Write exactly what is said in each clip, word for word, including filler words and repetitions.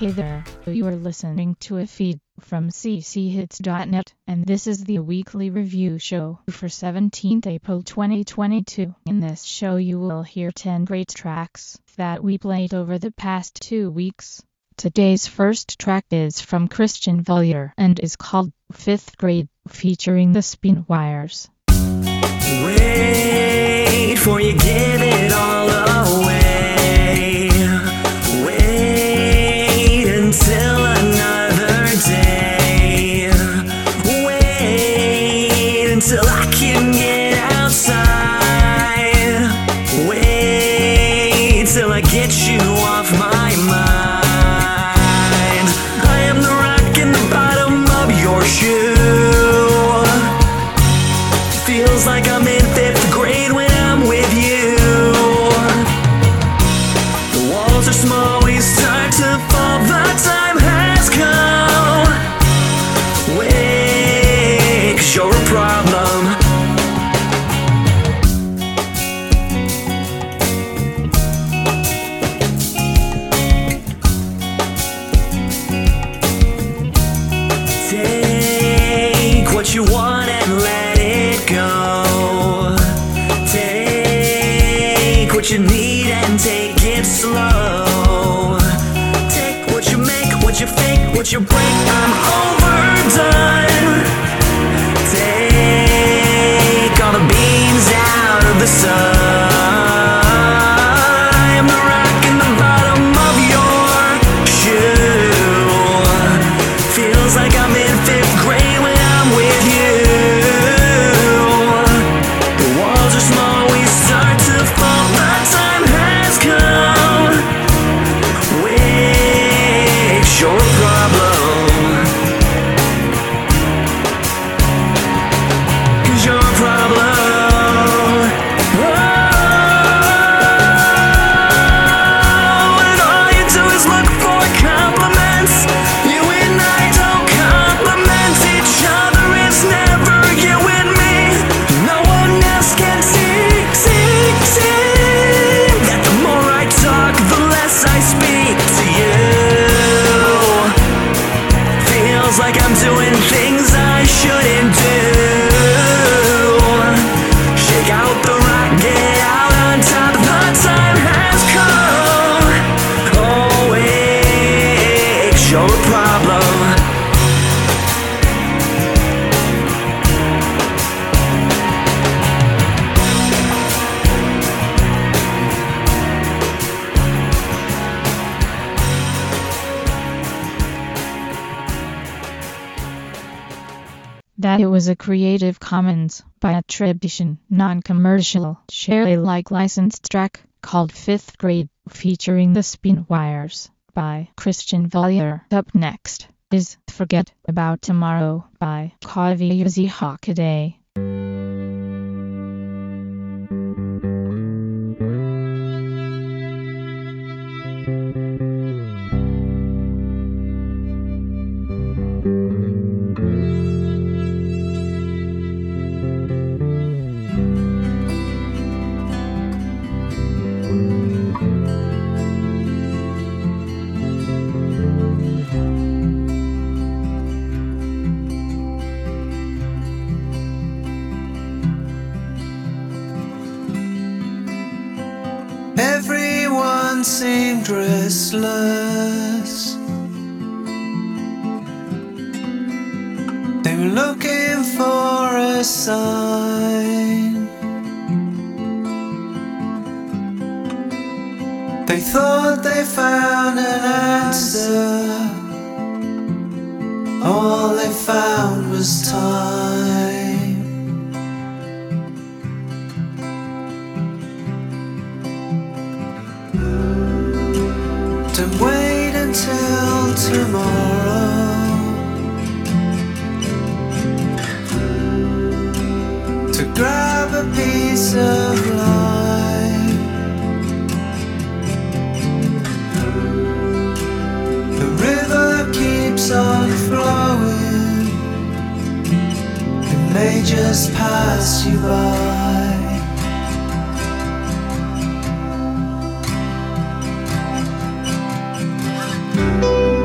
Hey there, you are listening to a feed from c c hits dot net, and this is the weekly review show for seventeenth April twenty twenty-two. In this show you will hear ten great tracks that we played over the past two weeks. Today's first track is from Christian Valier and is called Fifth Grade, featuring the Spinwires. Wait for you give it all away. Wait until another day. Wait until I can get outside. Wait till I get you off my mind. I am the rock in the bottom of your shoe. Feels like I'm in fifth grade when I'm with you. The walls are small, we start to fall, the time has come. Wait, 'cause you're a problem. Take what you want and let it go. Take what you need and take it slow. Take what you make, what you fake, what you break. I'm overdone. Take all the beams out of the sun. I am the rock in the bottom of your shoe. Feels like I'm in fifth grade when I'm with you. The walls are small, we start to fall, the time has come. Wait, you're a problem. 'Cause you're a problem. Oh, and all you do is look for compliments. You and I don't compliment each other. It's never you and me. No one else can see, see, see that the more I talk, the less I speak to you. Feels like I'm doing things I shouldn't do. Shake out the rock, get out on top, the time has come. Oh wait, you're a problem. That it was a Creative Commons by attribution, non-commercial, share Alike licensed track called Fifth Grade, featuring the Spinwires by Christian Valier. Up next is Forget About Tomorrow by Kaviyuzi Hockaday. Everyone seemed restless. They were looking for a sign. They thought they found an answer. All they found was time. To wait until tomorrow. To grab a piece of life. The river keeps on flowing. It may just pass you by. Thank you.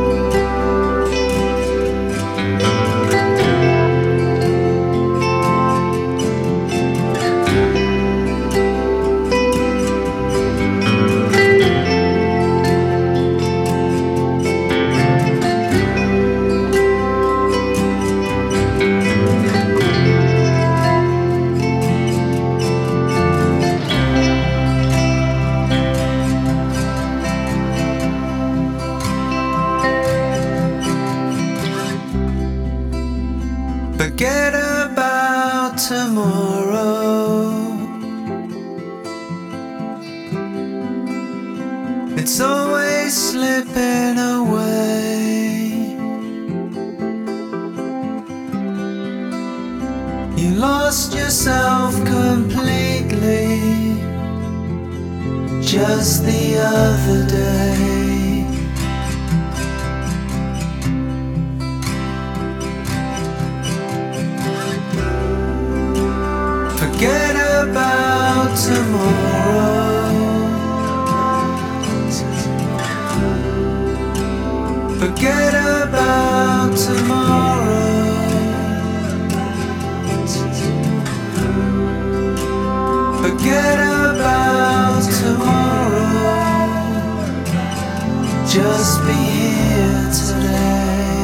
it's always slipping away. You lost yourself completely just the other day. Forget about tomorrow. Forget about tomorrow. Forget about tomorrow. Just be here today.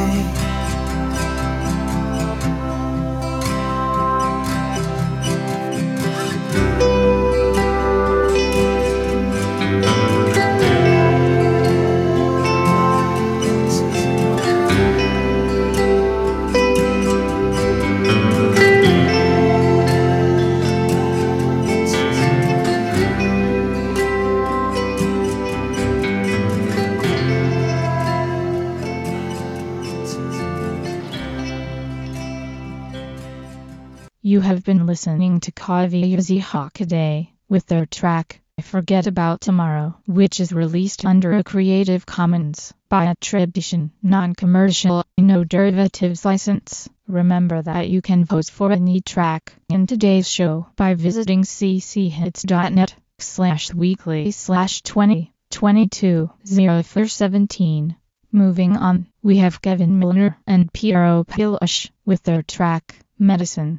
You have been listening to Kaviyuzi Hockaday with their track, Forget About Tomorrow, which is released under a Creative Commons by attribution, non-commercial, no derivatives license. Remember that you can vote for any track in today's show by visiting cchits.net slash weekly slash 20 22 04 17. Moving on, we have Kevin Milner and Piero Pilush with their track, Medicine.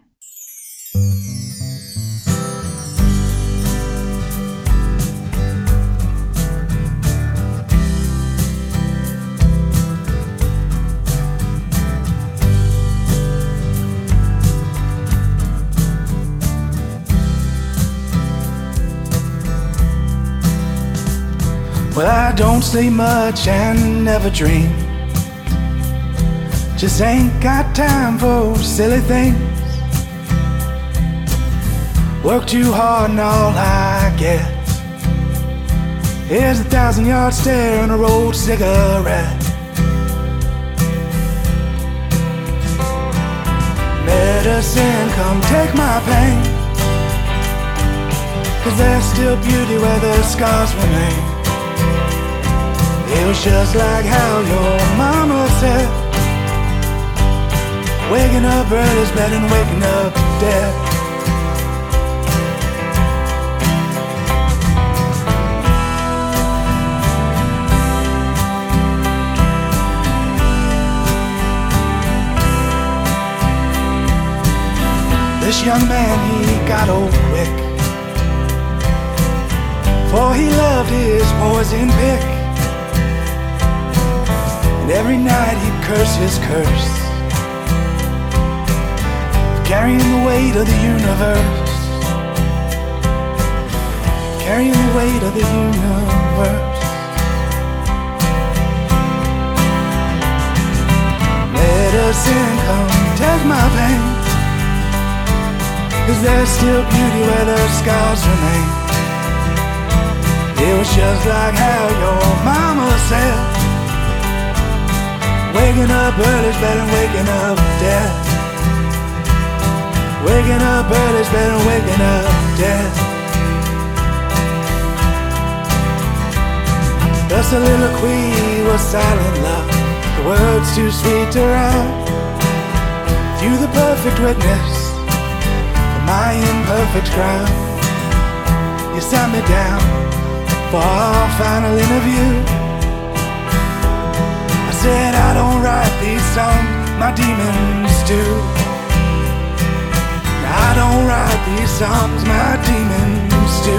Well, I don't sleep much and never dream. Just ain't got time for silly things. Work too hard and all I get is a thousand yard stare and a rolled cigarette. Medicine, come take my pain, 'cause there's still beauty where the scars remain. It was just like how your mama said, waking up early is better than waking up dead. This young man, he got old quick, for he loved his poison pick. And every night he'd curse his curse, carrying the weight of the universe, carrying the weight of the universe. Medicine, come take my pain, 'cause there's still beauty where the scars remain. It was just like how your mama said, waking up early's better than waking up dead. Waking up early's better than waking up dead. The soliloquy was silent love, the words too sweet to rhyme. You the perfect witness for my imperfect crime. You sat me down for our final interview. I said I don't write these songs, my demons do. I don't write these songs, my demons do.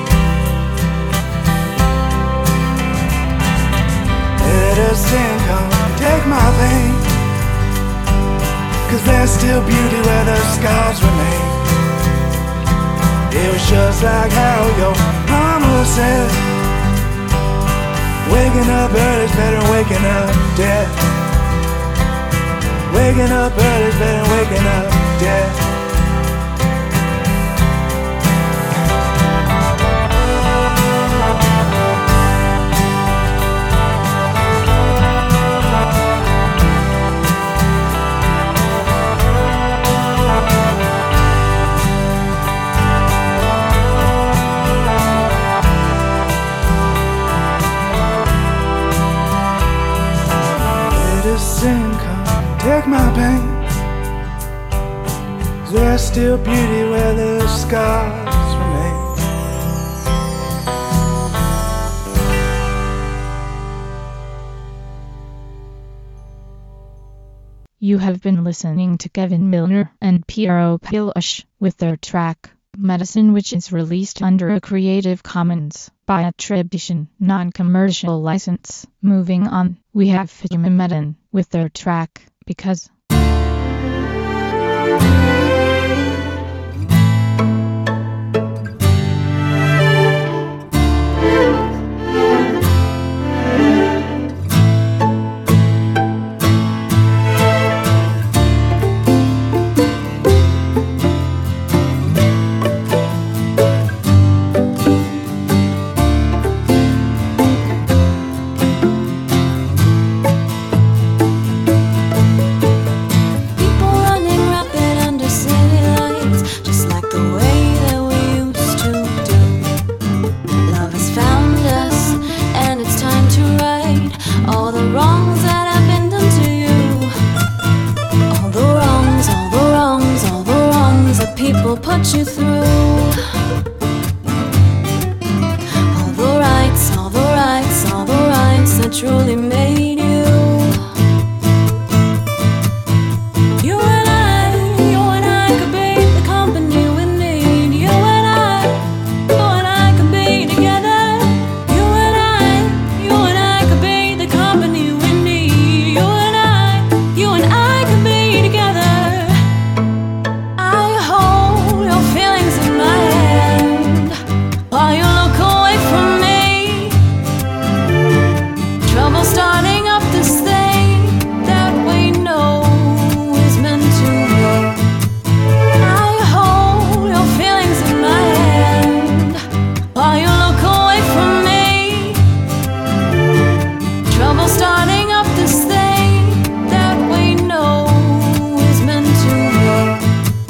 Medicine, come take my pain, 'cause there's still beauty where the scars remain. It was just like how your mama said, waking up early's better than waking up dead. Waking up early's better than waking up dead. still beauty where the scars remain. You have been listening to Kevin Milner and Piero Pilush with their track Medicine, which is released under a Creative Commons by attribution, non-commercial license. Moving on, we have Fatima Medin with their track Because. People put you through all the rights, all the rights, all the rights that truly made you. You and I, you and I could be the company we need. You and I, you and I could be together. You and I, you and I could be the company we need. You and I, you and I could be together. While you look away from me, trouble starting up this thing that we know is meant to be. I hold your feelings in my hand while you look away from me, trouble starting up this thing that we know is meant to be.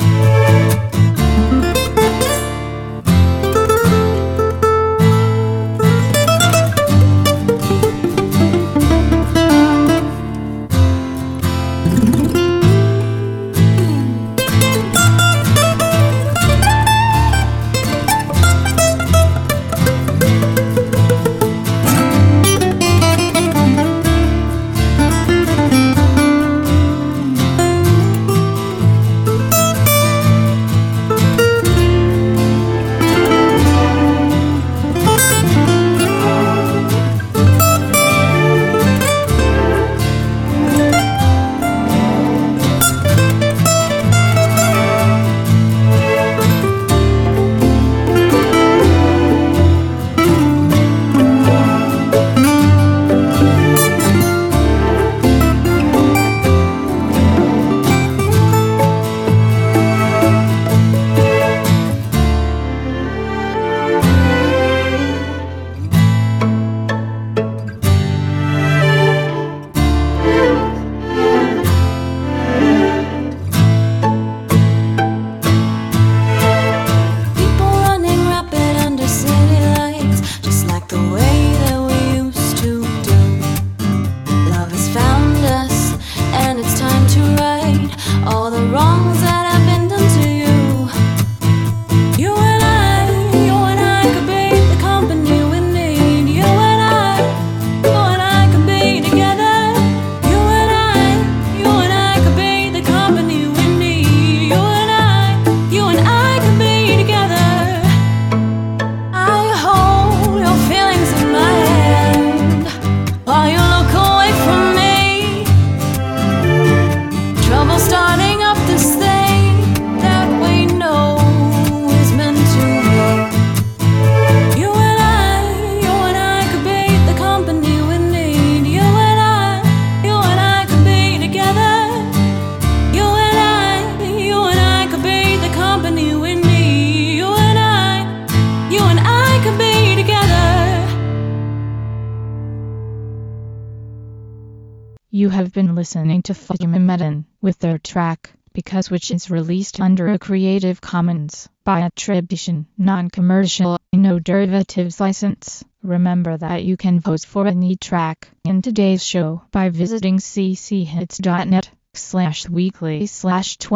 You have been listening to Fatima Medin with their track Because, which is released under a Creative Commons by attribution, non-commercial, no derivatives license. Remember that you can vote for any track in today's show by visiting cchits.net slash weekly slash 20.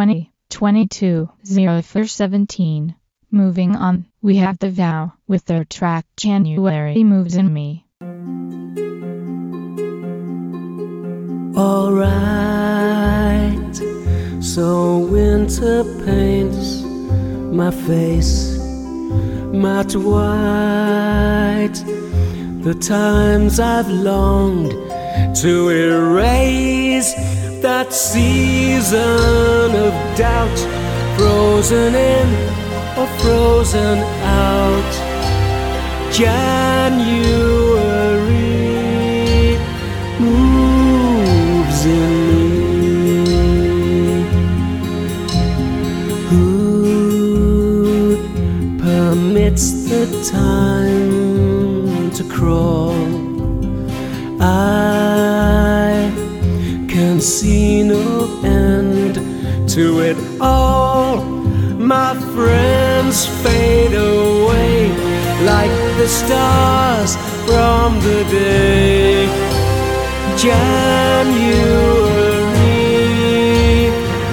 twenty-two oh four seventeen. Moving on, we have The Vow with their track January Moves in Me. Alright, so winter paints my face matte white. The times I've longed to erase that season of doubt, frozen in or frozen out. January moves in me. Who permits the time to crawl? I can see no end to it all. My friends fade away like the stars from the day. January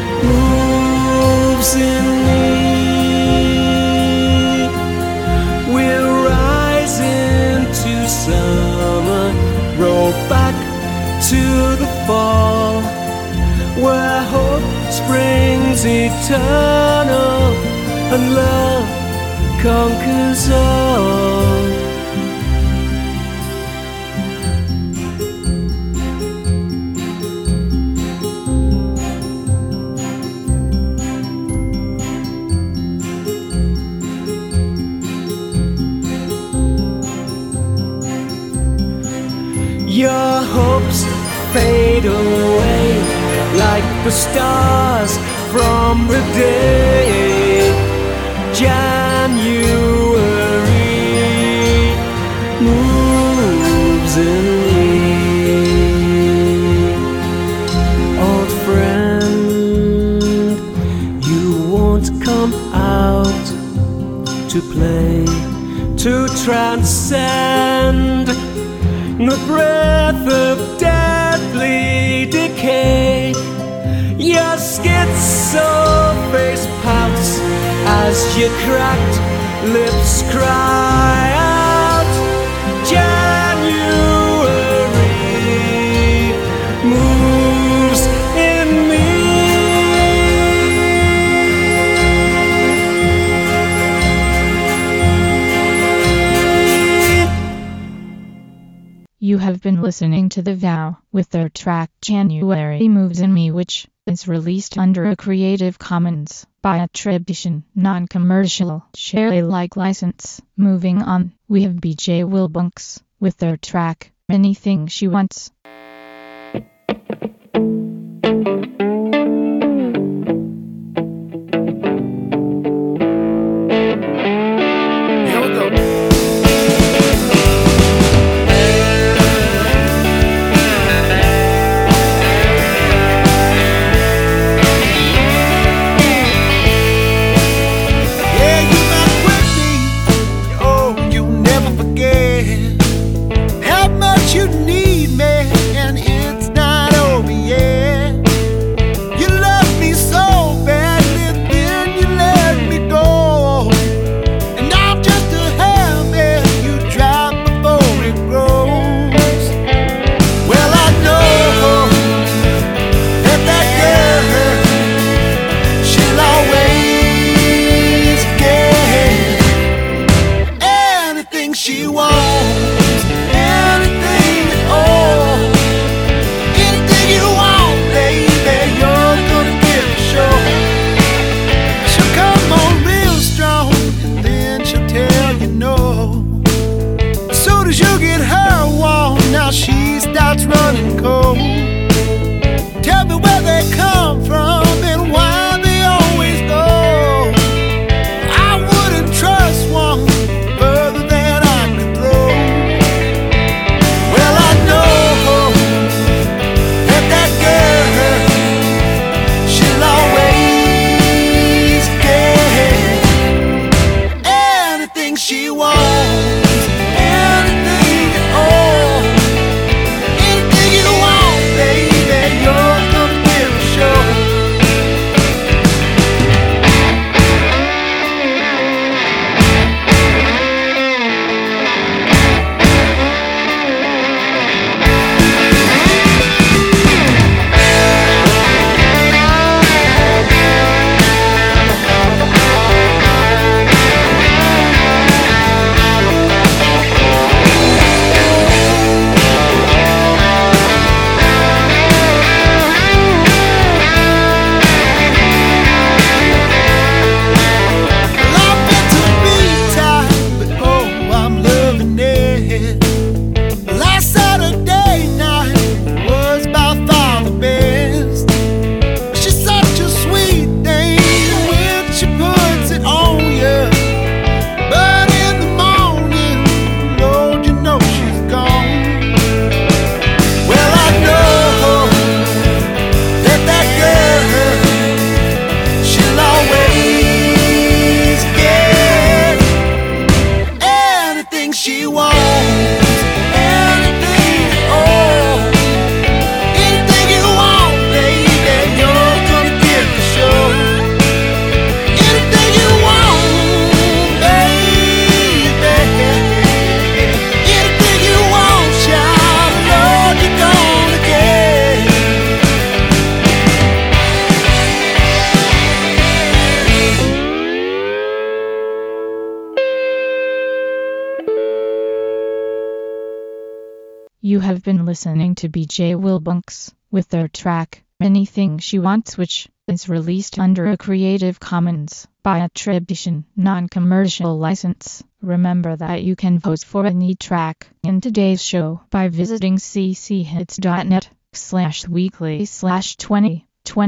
moves in me. We'll rise into summer, roll back to the fall, where hope springs eternal and love conquers all. Your hopes fade away like the stars from the day. January moves in me. Old friend, you won't come out to play, to transcend the breath of deadly decay. Your schizo face pouts as your cracked lips cry out. January moves in me. You have been listening to The Vow with their track January Moves in Me, which is released under a Creative Commons by attribution, non-commercial, share Alike license. Moving on, we have B J Wilbunks with their track Anything She Wants. You need me, and it's not over yet. You love me so badly, then you let me go. And I'm just a habit you drop before it grows. Well, I know that that girl, she'll always get anything she wants. She starts running cold. Tell me where they come from and why they always go. I wouldn't trust one further than I could throw. Well, I know that that girl, she'll always get anything she wants. You have been listening to B J Wilbunks with their track, Anything She Wants, which is released under a Creative Commons by attribution, non-commercial license. Remember that you can vote for any track in today's show by visiting cchits.net slash weekly slash 20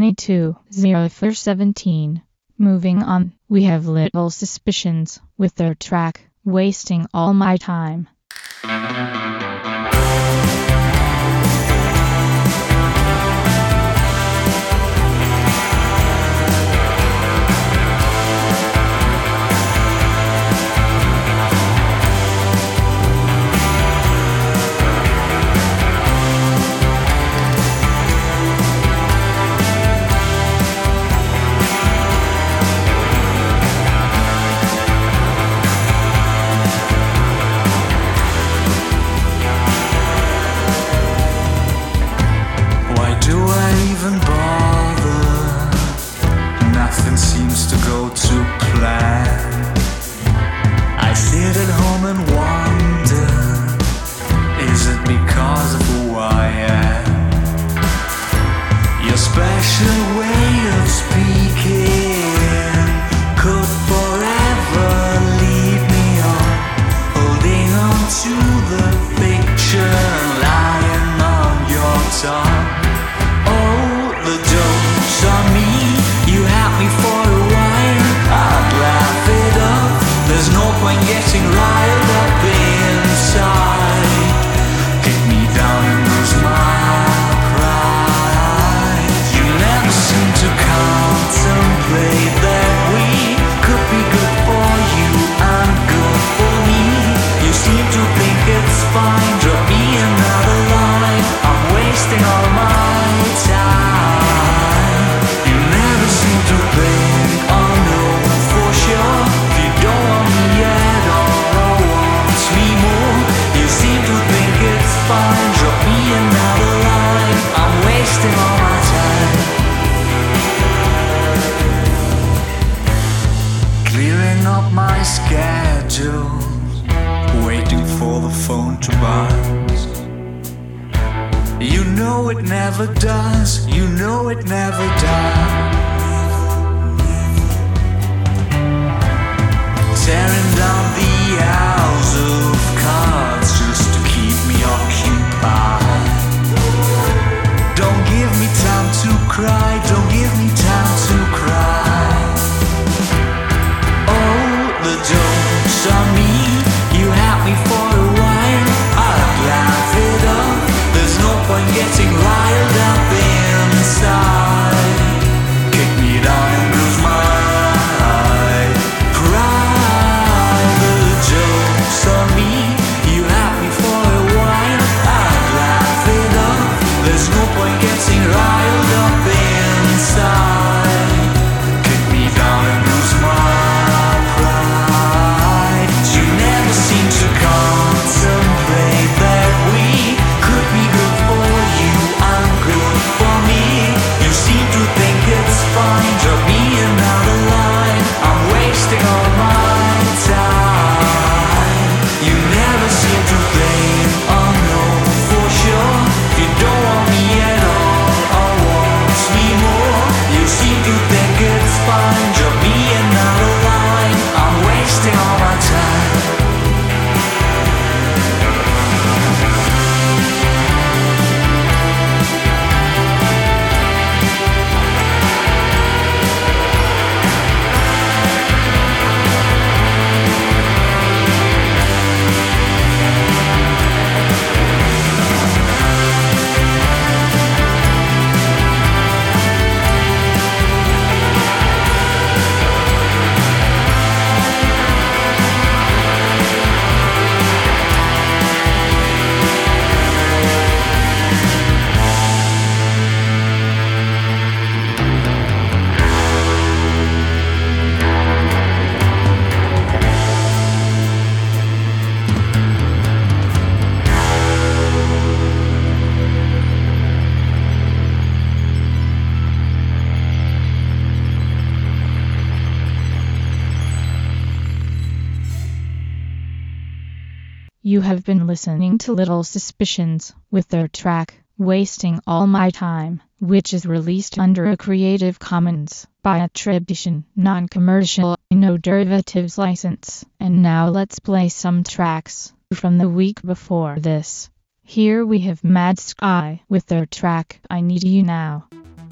22 oh four seventeen. Moving on, we have Little Suspicions with their track, Wasting All My Time. Kick me down and bruise my pride. You have been listening to Little Suspicions with their track, Wasting All My Time, which is released under a Creative Commons by attribution, non-commercial, no derivatives license. And now let's play some tracks from the week before this. Here we have Mad Sky with their track, I Need You Now.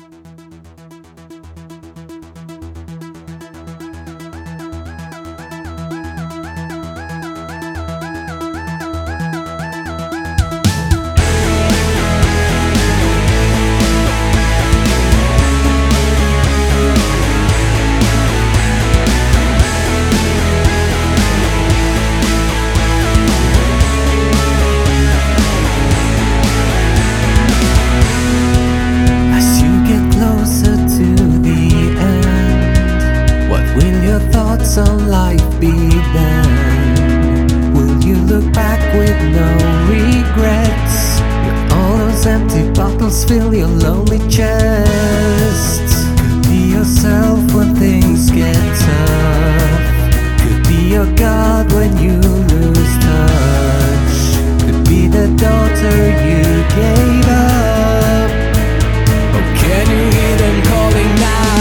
On life be then? Will you look back with no regrets? Will all those empty bottles fill your lonely chest? Could be yourself when things get tough. Could be your God when you lose touch. Could be the daughter you gave up. Oh, can you hear them calling now?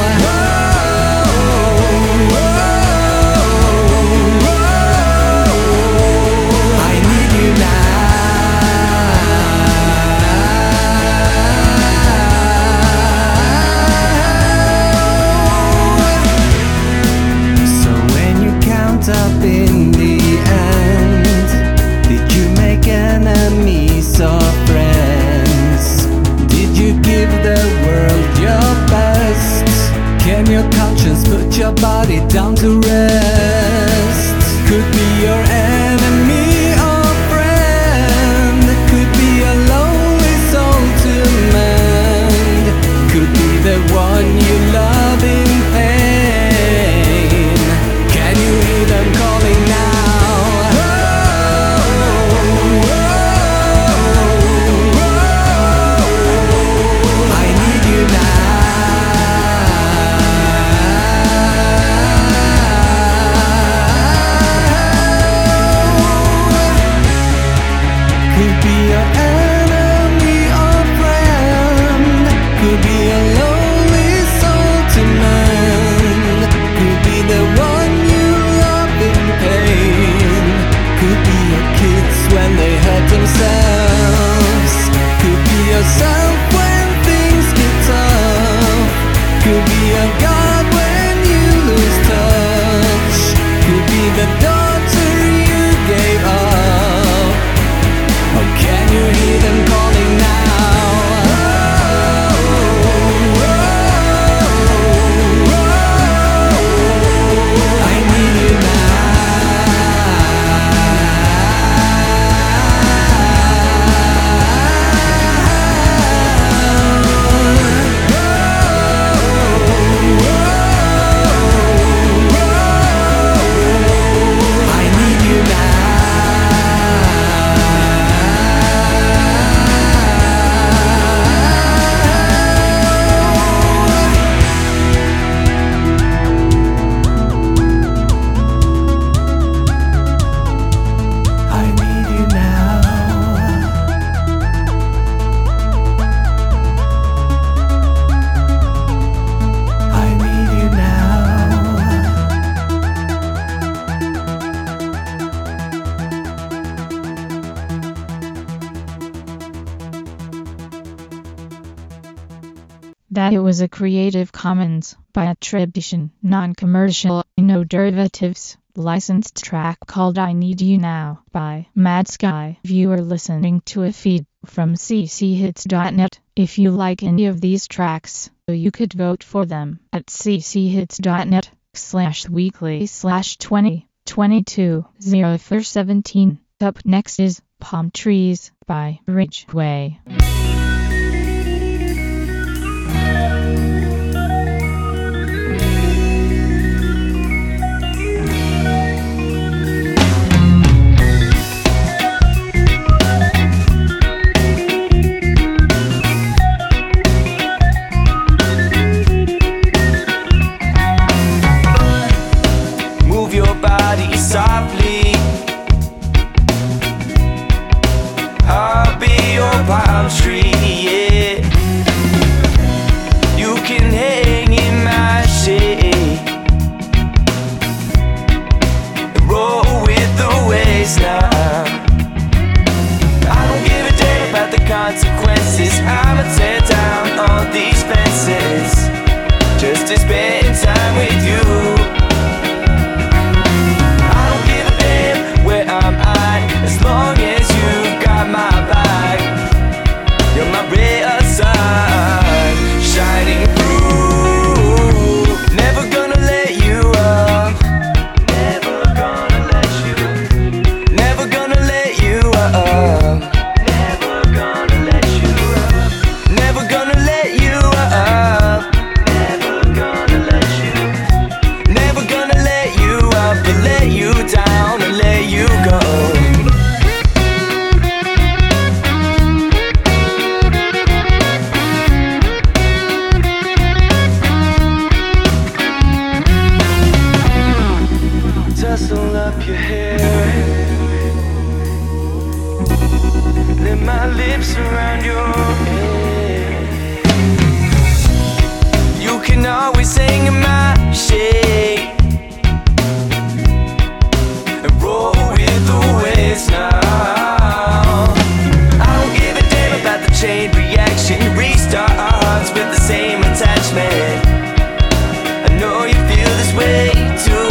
Up in the end, did you make enemies or friends? Did you give the world your best? Can your conscience put your body down to rest? Could be your enemy or friend. Could be a lonely soul to mend. Could be the one you love in pain. Them calling now. I need you now. Could be your enemy or friend. Could be a lonely soul to mend. Could be the one could be your kids when they hurt themselves. Could be yourself when things get tough. Could be your God when you lose touch. Could be the daughter you gave up. Oh, can you hear them calling now? I need you now. That it was a Creative Commons by attribution, non-commercial, no derivatives, licensed track called I Need You Now by Mad Sky. You are listening to a feed from c c hits dot net. If you like any of these tracks, you could vote for them at c c hits dot net slash weekly slash twenty twenty-two oh four seventeen. Up next is Palm Trees by Ridgeway. Move your body softly. tree, yeah. You can hang in my shade, roll with the waves now. I don't give a damn about the consequences. I'ma tear down all these fences just to spend time with you. I don't give a damn where I'm at, as long as you got my back. You're my ray of sun, shining through. Never gonna let you up, never gonna let you, never gonna let you up, never gonna let you up, never gonna let you up, never gonna let you, never gonna let you up, but let you down and let you go. Tussle up your hair, let my lips around your head. You can always hang in my shade and roll with the waves now. I don't give a damn about the chain reaction. Restart our hearts with the same attachment. I know you feel this way too.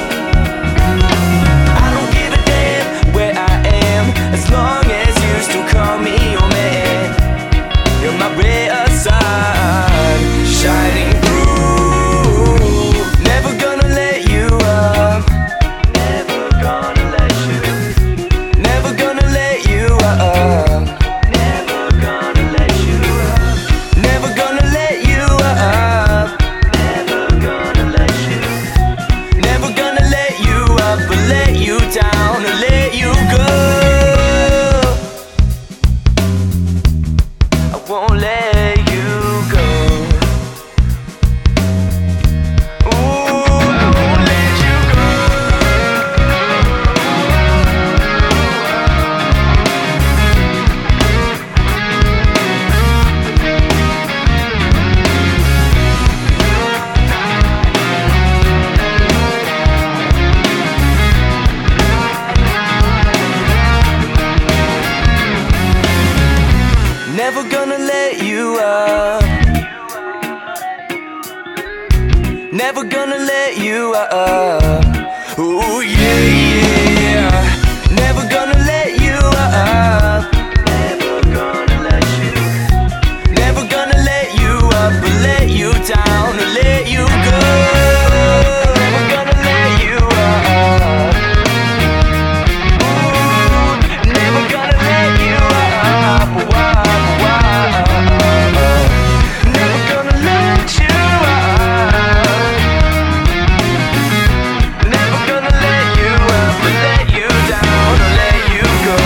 As long as you still call me your man, you're my ray of sun, shining through. Never gonna let you up, never gonna let you, never gonna let you up, never gonna let you up, never gonna let you up, never gonna let you, never gonna let you up, but let you down and let you go. Won't let you go. Ooh, I won't let you go. Never gonna let you up, never gonna let you up. Ooh, yeah, yeah. Never gonna let you up, never gonna let you, never gonna let you up, but let you down and let you go. Never gonna let you up. Ooh, never gonna let you up. Wow. Never gonna let you up, never gonna let you up, but let you down or let you go.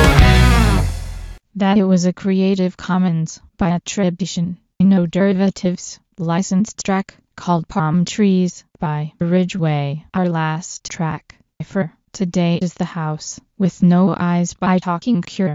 That it was a Creative Commons by attribution, no derivatives, licensed track called Palm Trees by Ridgeway. Our last track for today is The House with No Eyes by Talking Cure.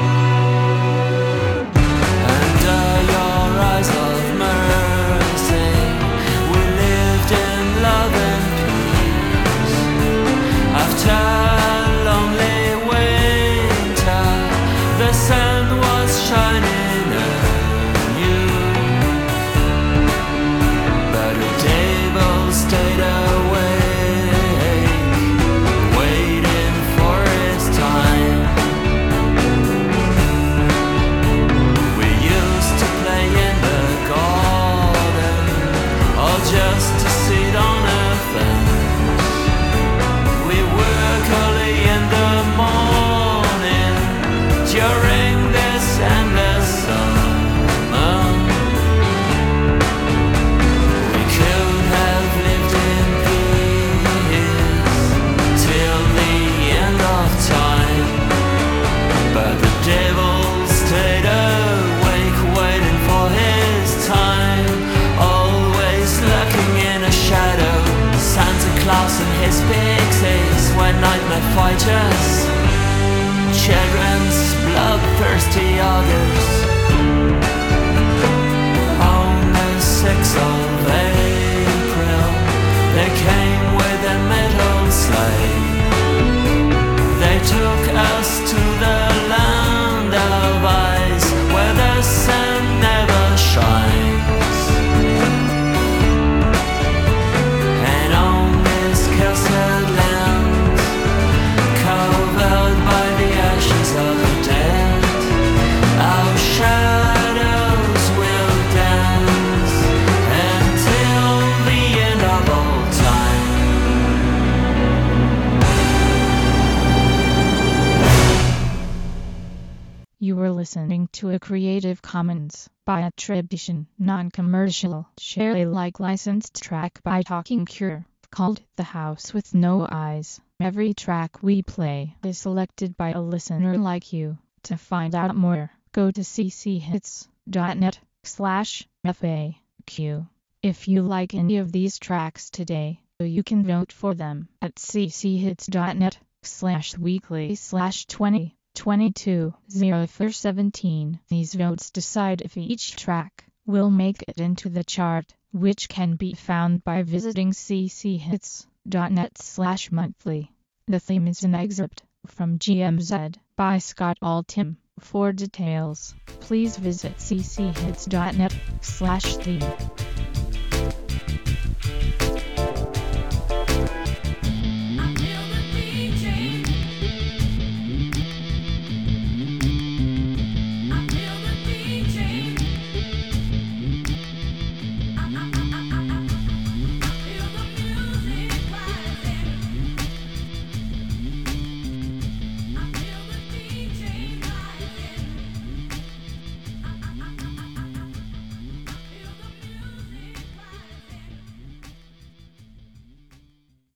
Under your eyes of mercy fighters, children's bloodthirsty augurs. On the sixth of April, they came with a metal sleigh. They took us to the land of ice, where the sun never shines. And on this cursed land, covered by the ashes of the dead, our shadows will dance until the end of all time. You were listening to a Creative Commons by attribution, non-commercial, share Alike licensed track by Talking Cure, called The House with No Eyes. Every track we play is selected by a listener like you. To find out more, go to cchits.net slash FAQ. If you like any of these tracks today, you can vote for them at cchits.net slash weekly slash 20. twenty-two oh four seventeen. These votes decide if each track will make it into the chart, which can be found by visiting cchits.net slash monthly. The theme is an excerpt from G M Z by Scott Altham. For details, please visit cchits.net slash theme.